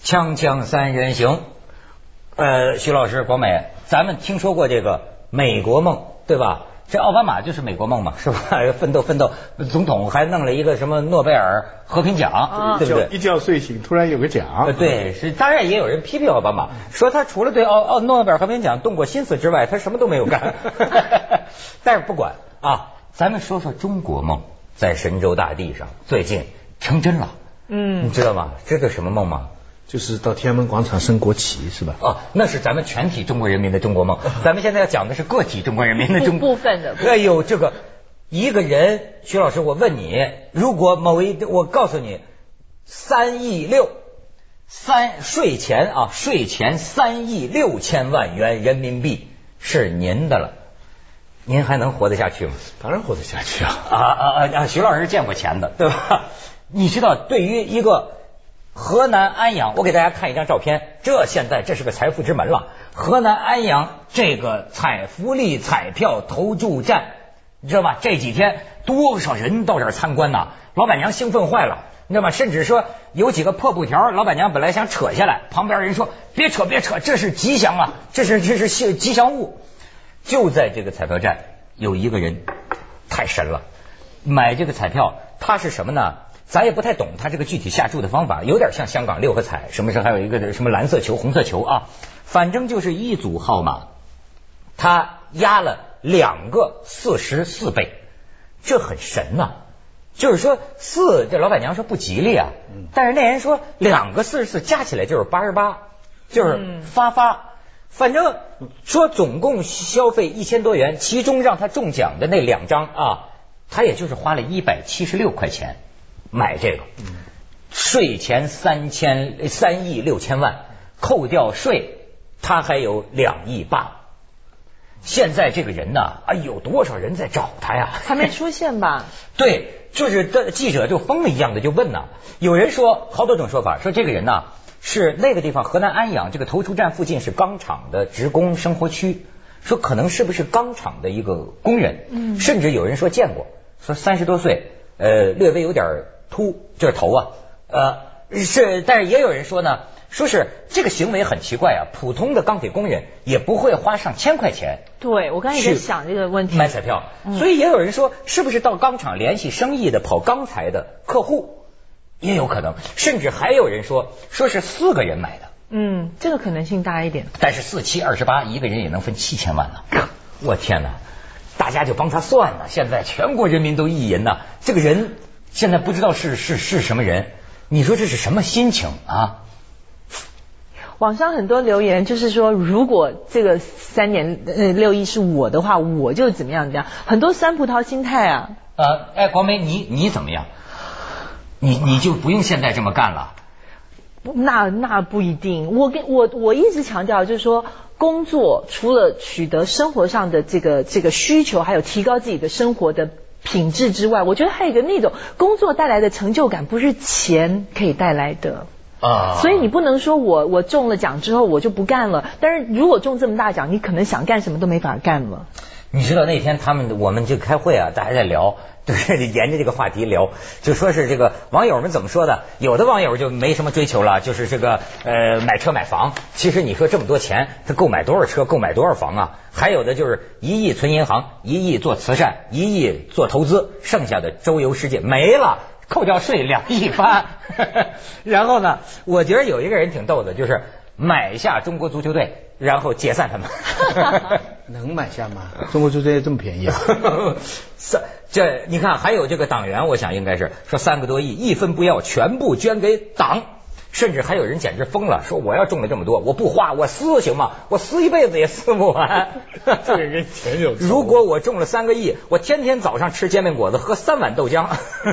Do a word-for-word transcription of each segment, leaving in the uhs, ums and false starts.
锵锵三人行，呃，徐老师、广美，咱们听说过这个美国梦，对吧？这奥巴马就是美国梦嘛，是吧？奋斗奋斗，总统还弄了一个什么诺贝尔和平奖，啊、对不对？ 一觉睡醒，突然有个奖。 呃，对，是。当然也有人批评奥巴马，说他除了对奥奥诺贝尔和平奖动过心思之外，他什么都没有干。但是不管啊，咱们说说中国梦，在神州大地上最近成真了。嗯，你知道吗？知道什么梦吗？ 就是到天安门广场升国旗是吧？ 哦，那是咱们全体中国人民的中国梦。咱们现在要讲的是个体中国人民的中部分的。 哎呦，这个一个人，徐老师，我问你，如果某一，我告诉你，三亿六，三税前啊，税前三亿六千万元人民币是您的了，您还能活得下去吗？ 当然活得下去啊！ 啊啊啊！徐老师见过钱的，对吧？你知道，对于一个河南安阳，我给大家看一张照片，这现在这是个财富之门了。河南安阳这个彩福利彩票投注站，你知道吧？这几天多少人到这儿参观呐？老板娘兴奋坏了，你知道吗？甚至说有几个破布条，老板娘本来想扯下来，旁边人说别扯别扯，这是吉祥啊，这是这是吉祥物。就在这个彩票站，有一个人太神了，买这个彩票，他是什么呢？咱也不太懂他这个具体下注的方法，有点像香港六合彩，什么时候还有一个什么蓝色球、红色球啊，反正就是一组号码，他压了两个四十四倍，这很神呐、啊。就是说四，这老板娘说不吉利啊，但是那人说两个四十四加起来就是八十八，就是发发。反正说总共消费一千多元，其中让他中奖的那两张啊，他也就是花了一百七十六块钱。买这个，税前三千三亿六千万，扣掉税，他还有两亿八。现在这个人呢，哎呦，多少人在找他呀？ 还没出现吧？ 对，就是的记者就疯了一样的就问呐。有人说好多种说法，说这个人呢是那个地方河南安阳这个投注站附近是钢厂的职工生活区，说可能是不是钢厂的一个工人，嗯，甚至有人说见过，说三十多岁，呃，略微有点秃，就是头啊，呃，是，但是也有人说呢，说是这个行为很奇怪啊，普通的钢铁工人也不会花上千块钱。 对，我刚才也在想这个问题， 买彩票，嗯、所以也有人说，是不是到钢厂联系生意的跑钢材的客户，也有可能，甚至还有人说，说是四个人买的。 嗯，这个可能性大一点。 但是四七二十八，一个人也能分七千万呢。我天哪，大家就帮他算呢，现在全国人民都意淫呐，这个人。现在不知道是是是什么人，你说这是什么心情啊？ 网上很多留言就是说，如果这个三年呃六亿是我的话，我就怎么样怎么样，很多酸葡萄心态啊。 呃，哎，广美，你你怎么样？你你就不用现在这么干了。 那那不一定，我跟我我一直强调就是说，工作除了取得生活上的这个这个需求，还有提高自己的生活的品质之外，我觉得还有一个那种工作带来的成就感，不是钱可以带来的啊。所以你不能说我我中了奖之后我就不干了，但是如果中这么大奖，你可能想干什么都没法干了。 你知道那天他们我们就开会啊，大家在聊，就是沿着这个话题聊，就说是这个网友们怎么说的，有的网友就没什么追求了，就是这个呃买车买房，其实你说这么多钱，他购买多少车，购买多少房啊？还有的就是一亿存银行，一亿做慈善，一亿做投资，剩下的周游世界没了，扣掉税两亿八。然后呢，我觉得有一个人挺逗的，就是买下中国足球队，然后解散他们。 能买下吗？中国足球队这么便宜啊？ 这你看，还有这个党员，我想应该是说三个多亿，一分不要，全部捐给党。甚至还有人简直疯了，说我要中了这么多，我不花，我撕行吗？我撕一辈子也撕不完。 这个人钱有。 如果我中了三个亿，我天天早上吃煎饼果子，喝三碗豆浆。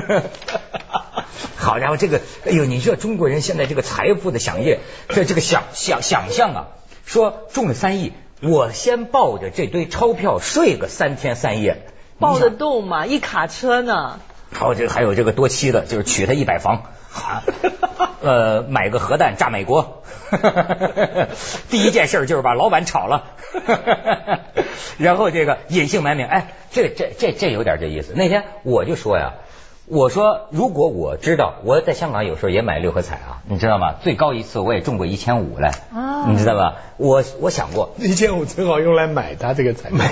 好家伙，这个，哎呦，你知道中国人现在这个财富的想业，这这个想想想象啊，说中了三亿，我先抱着这堆钞票睡个三天三夜， 抱得动吗？一卡车呢？ 好，这还有这个多妻的，就是娶她一百房。啊，呃，买个核弹炸美国，第一件事就是把老板炒了，然后这个隐姓埋名，哎，这这这这有点这意思。那天我就说呀， 我说如果我知道，我在香港有时候也买六合彩啊，你知道吗？最高一次我也中过一千五来，啊、你知道吧？我我想过一千五正好用来买他这个彩票。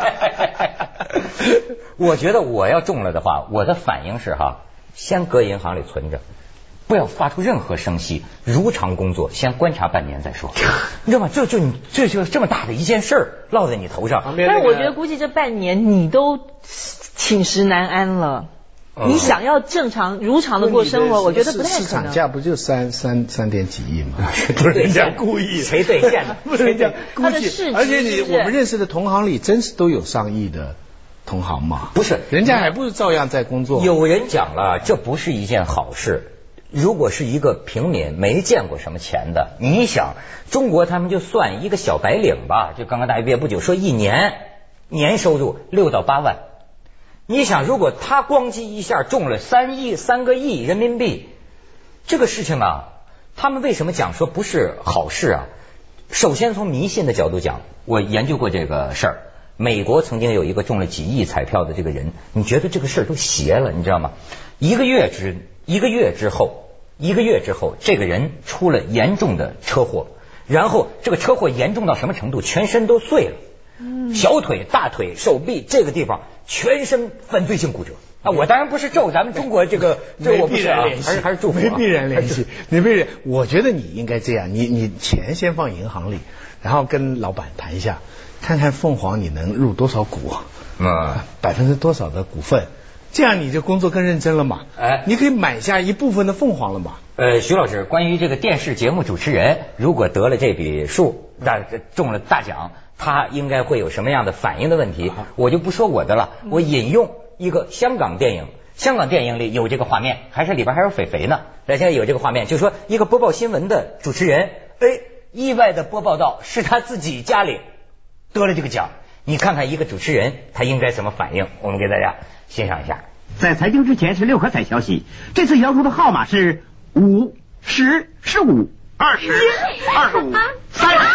我觉得我要中了的话，我的反应是哈，先搁银行里存着，不要发出任何声息，如常工作，先观察半年再说。你知道吗？这就你这就这么大的一件事儿落在你头上。 但是我觉得估计这半年你都寝食难安了。你想要正常如常的过生活，我觉得不太可能。市场价不就三三三点几亿吗？不是人家故意， 谁兑现的？ 不是人家故意。 而且你我们认识的同行里，真是都有上亿的同行嘛？ 不是， 人家还不是照样在工作？ 有人讲了，这不是一件好事。如果是一个平民没见过什么钱的，你想，中国他们就算一个小白领吧，就刚刚大学毕业不久，说一年年收入六到八万。你想，如果他咣叽一下中了三亿三个亿人民币，这个事情啊，他们为什么讲说不是好事啊？首先从迷信的角度讲，我研究过这个事儿。美国曾经有一个中了几亿彩票的这个人，你觉得这个事儿都邪了，你知道吗？一个月之一个月之后，一个月之后，这个人出了严重的车祸，然后这个车祸严重到什么程度？全身都碎了。小腿、大腿、手臂这个地方全身犯罪性骨折啊！我当然不是咒咱们中国这个，这我不是啊，还是还是祝福、啊， 没必然联系。你必然，我觉得你应该这样，你你钱先放银行里，然后跟老板谈一下，看看凤凰你能入多少股，嗯，百分之多少的股份，这样你就工作更认真了嘛。哎，你可以买下一部分的凤凰了嘛。 呃，徐老师，关于这个电视节目主持人如果得了这笔数，那中了大奖。他应该会有什么样的反应的问题？我就不说我的了，我引用一个香港电影，香港电影里有这个画面，还是里边还有肥肥呢。那现在有这个画面，就是说一个播报新闻的主持人，哎，意外的播报到是他自己家里得了这个奖。你看看一个主持人他应该怎么反应？我们给大家欣赏一下。 在财经之前是六合彩消息，这次摇出的号码是五、十、十五、二十、二十五、三十。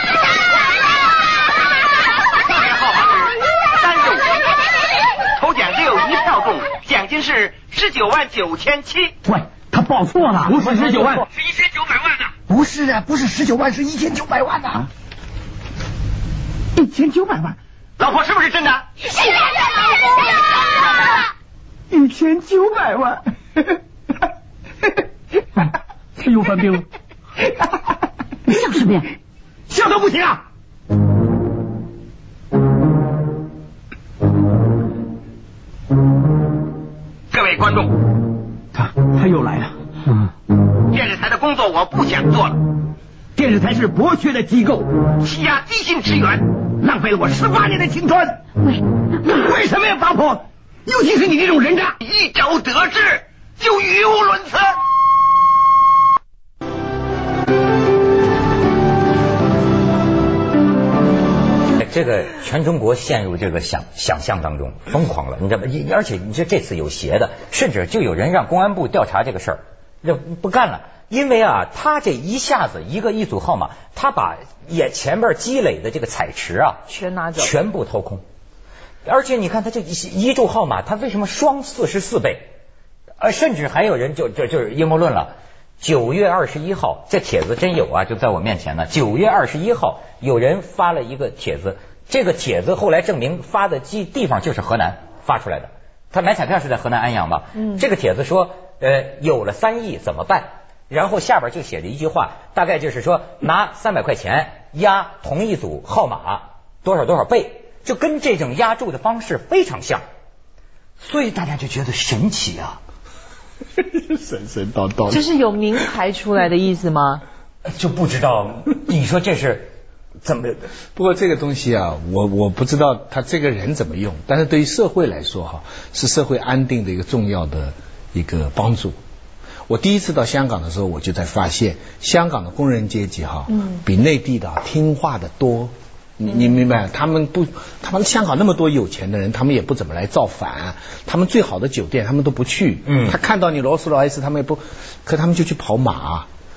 奖金是十九万九千七。喂，他报错了，不是十九万，是一千九百万呢。不是啊，不是十九万，是一千九百万呢。啊，一千九百万，老婆是不是真的？是的，一千九百万。他又犯病了。你笑什么呀？笑都不行啊！各位观众，他他又来了。嗯，电视台的工作我不想做了。电视台是剥削的机构，欺压低薪职员，浪费了我十八年的青春。为为什么要发婆？尤其是你这种人渣，一朝得志就语无伦次。 这个全中国陷入这个想想象当中，疯狂了，你知道吗？而且你说这次有邪的，甚至就有人让公安部调查这个事儿，这不干了，因为啊，他这一下子一个一组号码，他把也前边积累的这个彩池啊， 全拿走， 全部掏空。而且你看他这一一注号码，他为什么双四十四倍？呃，甚至还有人就就就是阴谋论了。九月二十一号，这帖子真有啊，就在我面前呢。九月二十一号，有人发了一个帖子，这个帖子后来证明发的地地方就是河南发出来的。他买彩票是在河南安阳吧？嗯，这个帖子说，呃，有了三亿怎么办？然后下边就写着一句话，大概就是说拿三百块钱压同一组号码多少多少倍，就跟这种压注的方式非常像，所以大家就觉得神奇啊。 神神叨叨， 这是有名牌出来的意思吗？ 就不知道，你说这是怎么？ 不过这个东西啊，我我不知道他这个人怎么用，但是对于社会来说哈，是社会安定的一个重要的一个帮助。我第一次到香港的时候，我就在发现香港的工人阶级哈，嗯，比内地的听话的多。你你明白？他们不，他们香港那么多有钱的人，他们也不怎么来造反。他们最好的酒店，他们都不去。嗯，他看到你劳斯劳斯，他们也不，可他们就去跑马。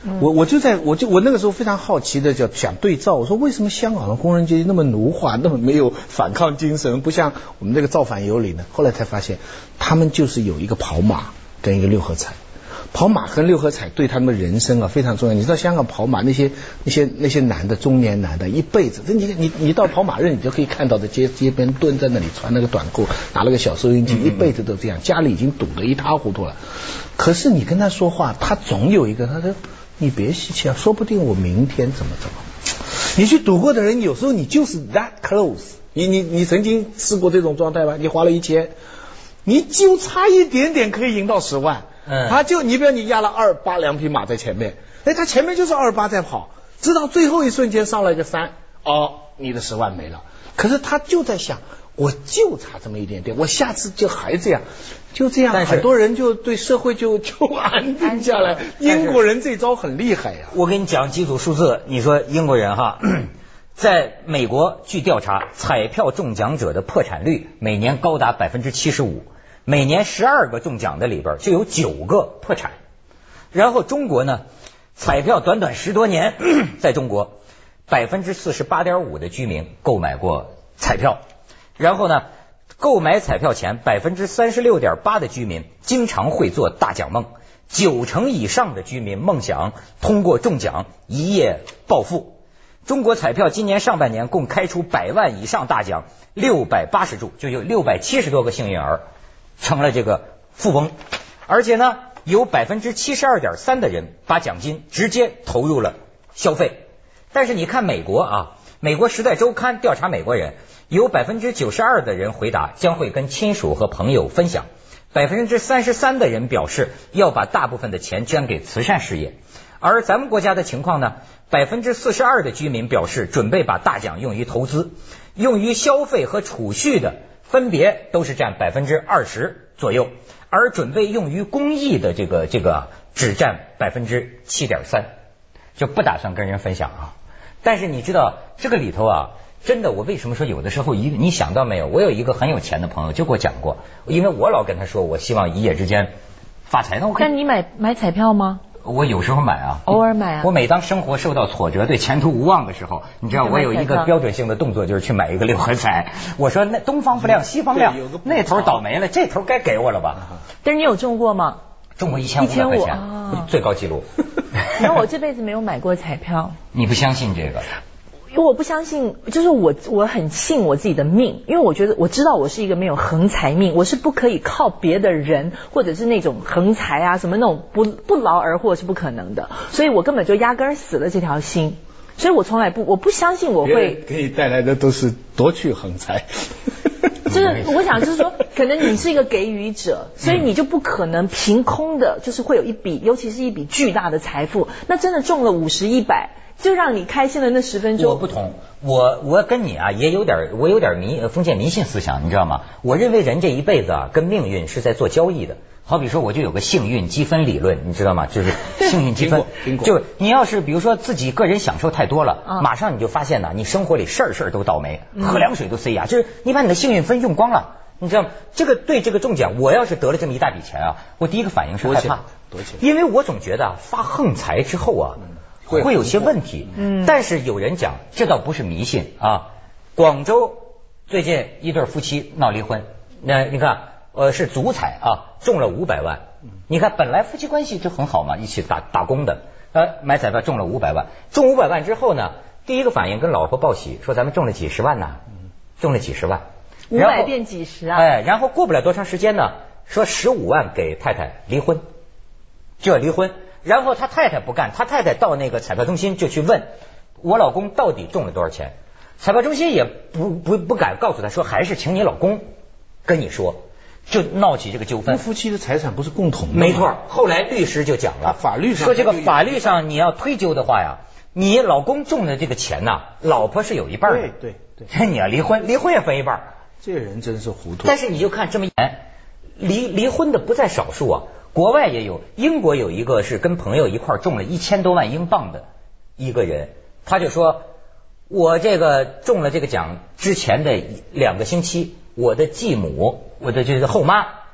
我我就在我就我那个时候非常好奇的就想对照，我说为什么香港的工人阶级那么奴化，那么没有反抗精神，不像我们这个造反有理呢？后来才发现，他们就是有一个跑马跟一个六合彩。跑马和六合彩对他们的人生啊非常重要。你知道香港跑马那些那些那些男的中年男的一辈子，你你你到跑马日你就可以看到在街街边蹲在那里穿那个短裤拿了个小收音机，一辈子都这样，家里已经赌得一塌糊涂了。可是你跟他说话，他总有一个他说你别稀奇啊，说不定我明天怎么怎么。你去赌过的人有时候你就是 that close， 你你你曾经试过这种状态吧？你花了一千，你就差一点点可以赢到十万。嗯，他就你比如你压了二八两匹马在前面，哎，他前面就是二八在跑，直到最后一瞬间上了一个三，哦，你的十万没了。可是他就在想，我就差这么一点点，我下次就还这样，就这样，很多人就对社会就就安定下来。英国人这招很厉害呀、啊。 我给你讲几组数字，你说英国人哈，在美国据调查，彩票中奖者的破产率每年高达百分之七十五。每年十二个中奖的里边就有九个破产，然后中国呢，彩票短短十多年，在中国百分之四十八点五的居民购买过彩票，然后呢，购买彩票前百分之三十六点八的居民经常会做大奖梦，九成以上的居民梦想通过中奖一夜暴富。中国彩票今年上半年共开出百万以上大奖六百八十注，就有六百七十多个幸运儿。成了这个富翁，而且呢，有百分之七十二点三的人把奖金直接投入了消费。但是你看美国啊，美国时代周刊调查美国人，有百分之九十二的人回答将会跟亲属和朋友分享，百分之三十三的人表示要把大部分的钱捐给慈善事业。而咱们国家的情况呢，百分之四十二的居民表示准备把大奖用于投资，用于消费和储蓄的分别都是占百分之二十左右，而准备用于公益的这个这个只占百分之七点三，就不打算跟人分享啊。但是你知道这个里头啊，真的，我为什么说有的时候一个你想到没有？我有一个很有钱的朋友就给我讲过，因为我老跟他说我希望一夜之间发财，那我但你买买彩票吗？ 我有时候买啊， 偶尔买啊。 我每当生活受到挫折，对前途无望的时候，你知道我有一个标准性的动作，就是去买一个六合彩。我说那东方不亮西方亮，那头倒霉了，这头该给我了吧？ 但是你有中过吗？ 中过一千五百块钱，啊、最高纪录。 然后我这辈子没有买过彩票。 你不相信这个？ 因为我不相信，就是我我很信我自己的命，因为我觉得我知道我是一个没有横财命，我是不可以靠别的人或者是那种横财啊什么那种不不劳而获是不可能的，所以我根本就压根儿死了这条心，所以我从来不我不相信我会给你带来的都是夺去横财。 就是我想就是说，可能你是一个给予者，所以你就不可能凭空的，就是会有一笔，尤其是一笔巨大的财富，那真的中了五十一百。就让你开心的那十分钟。 我不同，我我跟你啊也有点，我有点迷封建迷信思想，你知道吗？我认为人这一辈子啊跟命运是在做交易的。好比说，我就有个幸运积分理论，你知道吗？就是幸运积分，就你要是比如说自己个人享受太多了，嗯、马上你就发现呢，你生活里事儿事儿都倒霉，喝凉水都塞牙，就是你把你的幸运分用光了。你知道吗？这个对这个中奖，我要是得了这么一大笔钱啊，我第一个反应是害怕， 多钱？ 因为我总觉得啊，发横财之后啊。嗯会有些问题，嗯，但是有人讲这倒不是迷信啊。广州最近一对夫妻闹离婚，那你看，呃，是足彩啊，中了五百万。你看本来夫妻关系就很好嘛，一起打打工的，呃，买彩票中了五百万，中五百万之后呢，第一个反应跟老婆报喜，说咱们中了几十万呐，中了几十万， 五百变几十啊？ 哎，然后过不了多长时间呢，说十五万给太太离婚，就要离婚。然后他太太不干，他太太到那个彩票中心就去问我老公到底中了多少钱，彩票中心也不不不敢告诉他，说还是请你老公跟你说，就闹起这个纠纷。 夫妻的财产不是共同的吗？ 没错。后来律师就讲了， 法律上说这个法律上你要推究的话呀，你老公中的这个钱呐，老婆是有一半的。 对对对。 你要离婚，离婚也分一半。 这人真是糊涂。 但是你就看这么严，离离婚的不在少数啊。国外也有，英国有一个是跟朋友一块中了一千多万英镑的一个人，他就说，我这个中了这个奖之前的两个星期，我的继母，我的就是后妈，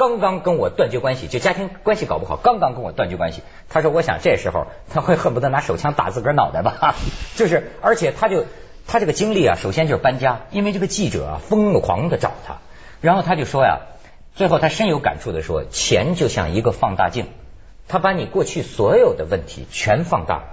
刚刚跟我断绝关系，就家庭关系搞不好，刚刚跟我断绝关系。他说，我想这时候他会恨不得拿手枪打自个儿脑袋吧，就是，而且他就他这个经历啊，首先就是搬家，因为这个记者啊疯狂的找他，然后他就说呀，最后他深有感触的说，钱就像一个放大镜，他把你过去所有的问题全放大。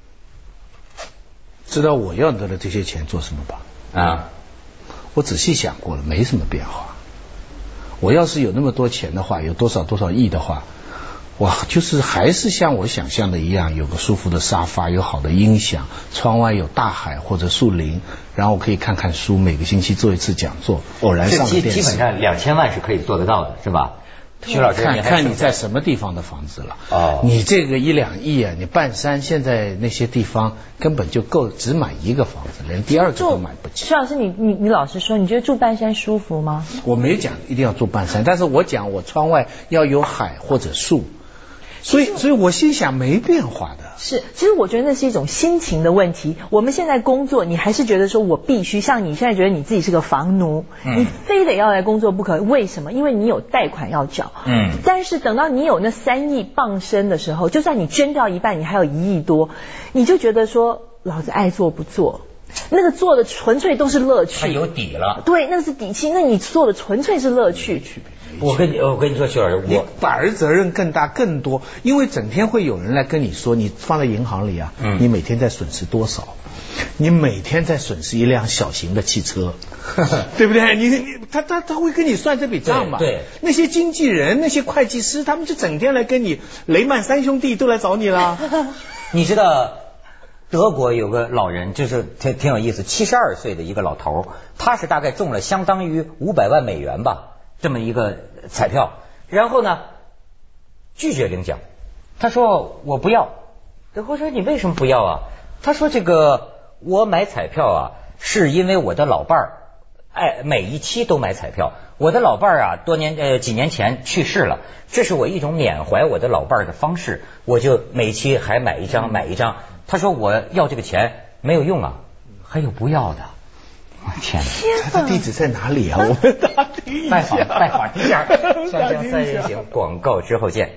知道我要得的这些钱做什么吧？ 啊， 我仔细想过了，没什么变化。我要是有那么多钱的话，有多少多少亿的话，我就是还是像我想象的一样，有个舒服的沙发，有好的音响，窗外有大海或者树林，然后我可以看看书，每个星期做一次讲座，偶然上个电视。 基本上两千万是可以做得到的，是吧？徐老师， 看看你在什么地方的房子了。 哦， 你这个一两亿啊，你半山现在那些地方根本就够只买一个房子，连第二个都买不起。 徐老师，你你你老实说，你觉得住半山舒服吗？ 我没讲一定要住半山，但是我讲我窗外要有海或者树。所以，所以我心想没变化的。 是，其实我觉得那是一种心情的问题。我们现在工作，你还是觉得说我必须，像你现在觉得你自己是个房奴，嗯、你非得要来工作不可。为什么？因为你有贷款要缴。嗯。但是等到你有那三亿傍身的时候，就算你捐掉一半，你还有一亿多，你就觉得说，老子爱做不做。那个做的纯粹都是乐趣， 他有底了。 对，那个是底气。那你做的纯粹是乐趣。 我跟你，我跟你说，徐老师，我反而责任更大更多，因为整天会有人来跟你说，你放在银行里啊，嗯、你每天在损失多少？你每天在损失一辆小型的汽车，对不对？你你他他他会跟你算这笔账嘛？ 对。对那些经纪人、那些会计师，他们就整天来跟你，雷曼三兄弟都来找你了。 你知道？德国有个老人，就是挺挺有意思，七十二岁的一个老头，他是大概中了相当于五百万美元吧，这么一个彩票，然后呢拒绝领奖，他说我不要。德国说你为什么不要啊？他说这个我买彩票啊，是因为我的老伴儿，哎，每一期都买彩票。我的老伴儿啊，多年呃几年前去世了，这是我一种缅怀我的老伴儿的方式，我就每期还买一张买一张。他说我要这个钱没有用啊，还有不要的。我天哪！ 他的地址在哪里啊？我们打听一下。 拜访拜访一下。锵锵三人行，广告之后见。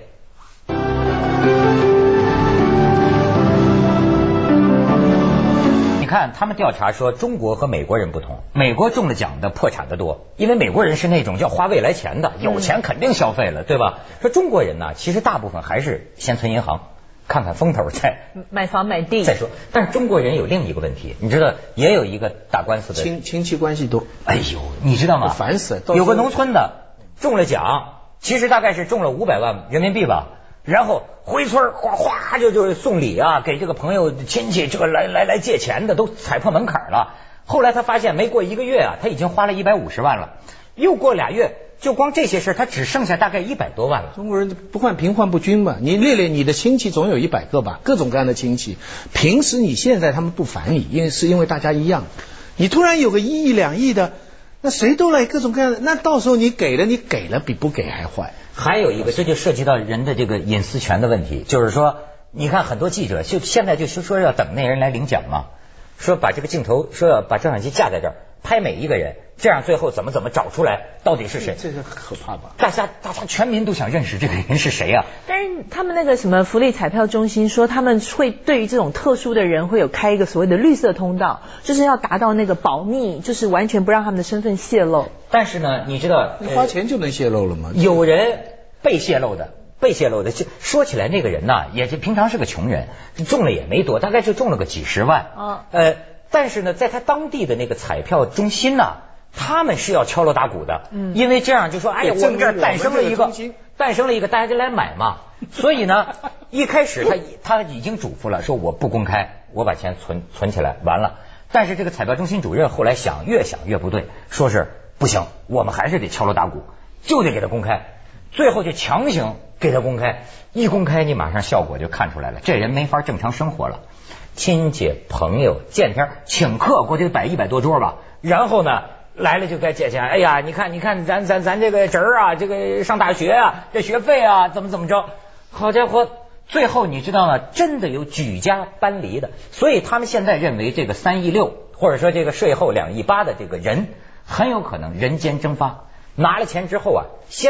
你看，他们调查说，中国和美国人不同，美国中了奖的破产的多，因为美国人是那种要花未来钱的，有钱肯定消费了，对吧？说中国人呢，其实大部分还是先存银行。看看风头再买房买地再说，但是中国人有另一个问题，你知道也有一个打官司的亲亲戚关系多。 哎呦，你知道吗？ 烦死了！ 有个农村的中了奖，其实大概是中了五百万人民币吧，然后回村哗哗就就送礼啊，给这个朋友亲戚这个来来来借钱的都踩破门槛了。后来他发现没过一个月啊，他已经花了一百五十万了，又过俩月。就光这些事，他只剩下大概一百多万了。 中国人不患贫患不均嘛，你列列你的亲戚总有一百个吧，各种各样的亲戚。平时你现在他们不烦你，因为是因为大家一样。你突然有个一亿两亿的，那谁都来各种各样的，那到时候你给了，你给了比不给还坏。 还有一个，这就涉及到人的这个隐私权的问题，就是说，你看很多记者就现在就说要等那人来领奖嘛，说把这个镜头说要把摄像机架在这儿。拍每一个人，这样最后怎么怎么找出来到底是谁？ 这个可怕吧？ 大家大家全民都想认识这个人是谁啊？ 但是他们那个什么福利彩票中心说，他们会对于这种特殊的人会有开一个所谓的绿色通道，就是要达到那个保密，就是完全不让他们的身份泄露。 但是呢，你知道， 你花钱就能泄露了吗？ 有人被泄露的。被泄露的，就说起来那个人呢，也就平常是个穷人，中了也没多，大概就中了个几十万。啊，呃。但是呢，在他当地的那个彩票中心呢，他们是要敲锣打鼓的，嗯，因为这样就说，哎呀，我们这儿诞生了一个，诞生了一个，大家就来买嘛。所以呢，一开始他他已经嘱咐了，说我不公开，我把钱存存起来，完了。但是这个彩票中心主任后来想，越想越不对，说是不行，我们还是得敲锣打鼓，就得给他公开。最后就强行给他公开，一公开你马上效果就看出来了，这人没法正常生活了。亲戚朋友见天请客，过去摆一百多桌吧，然后呢来了就该借钱。哎呀，你看你看咱咱咱这个侄儿啊，这个上大学啊，这学费啊怎么怎么着，好家伙，最后你知道吗？真的有举家搬离的。所以他们现在认为这个三亿六或者说这个税后两亿八的这个人很有可能人间蒸发，拿了钱之后啊，先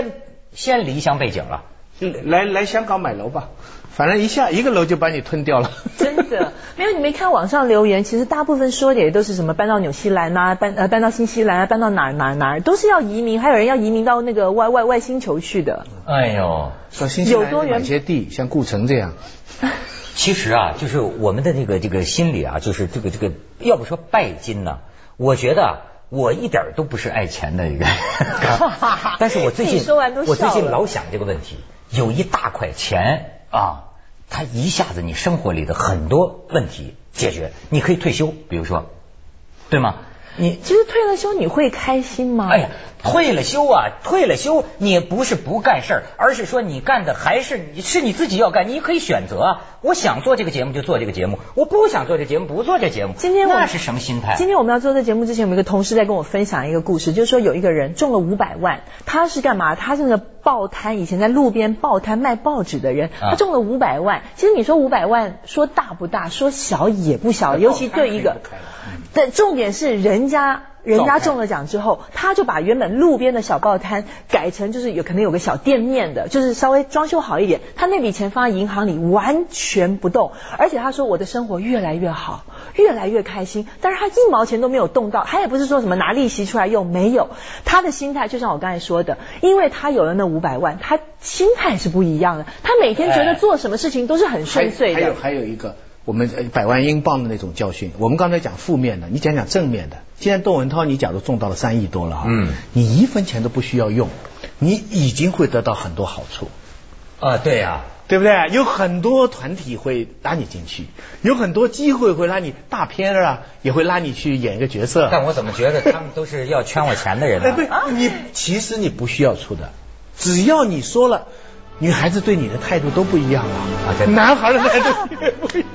先离乡背井了。 来来香港买楼吧，反正一下一个楼就把你吞掉了。 真的没有，你没看网上留言，其实大部分说的也都是什么搬到纽西兰啊，搬呃搬到新西兰啊，搬到哪儿哪儿哪儿，都是要移民，还有人要移民到那个外外外星球去的。 哎呦， 说新西兰买些地，像顾城这样。 其实啊，就是我们的这个这个心理啊，就是这个这个，要不说拜金呢，我觉得我一点都不是爱钱的一个，但是我最近我最近老想这个问题，有一大块钱啊，它一下子你生活里的很多问题解决，你可以退休，比如说，对吗？你其实退了休你会开心吗？ 哎呀，退了休啊，退了休你不是不干事儿，而是说你干的还是是你自己要干，你可以选择啊。我想做这个节目就做这个节目，我不想做这节目不做这节目。 今天那是什么心态？ 今天我们要做这节目之前，有一个同事在跟我分享一个故事，就是说有一个人中了五百万，他是干嘛？他是那个报摊，以前在路边报摊卖报纸的人，他中了五百万。其实你说五百万说大不大，说小也不小，尤其对一个。但重点是人家人家中了奖之后，他就把原本路边的小报摊改成就是有可能有个小店面的，就是稍微装修好一点。他那笔钱放在银行里完全不动，而且他说我的生活越来越好，越来越开心。但是他一毛钱都没有动到，他也不是说什么拿利息出来用，没有。他的心态就像我刚才说的，因为他有了那五百万，他心态是不一样的。他每天觉得做什么事情都是很顺遂的。 还有还有一个。我们百万英镑的那种教训，我们刚才讲负面的，你讲讲正面的。既然窦文涛你假如中到了三亿多了哈，嗯，你一分钱都不需要用，你已经会得到很多好处啊，对呀、啊， 对不对？有很多团体会拉你进去，有很多机会会拉你，大片啊也会拉你去演一个角色。 但我怎么觉得他们都是要圈我钱的人呢？ 哎，对，你其实你不需要出的，只要你说了。女孩子对你的态度都不一样了，啊、男孩的态度也不一样。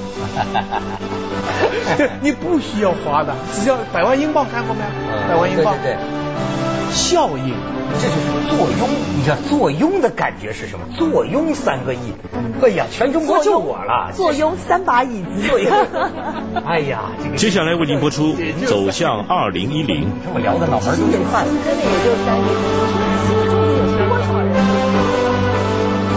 对，你不需要花的，只要百万英镑看过没有？嗯、百万英镑， 对对对， 效应， 这就是坐拥。你知道坐拥的感觉是什么？坐拥三个亿，哎呀，全中国就我了。 坐拥三把椅子。 坐拥。哎呀，这个。 接下来为您播出《走向二零一零》。 这么聊的脑门都是汗。 真的也就三个亿。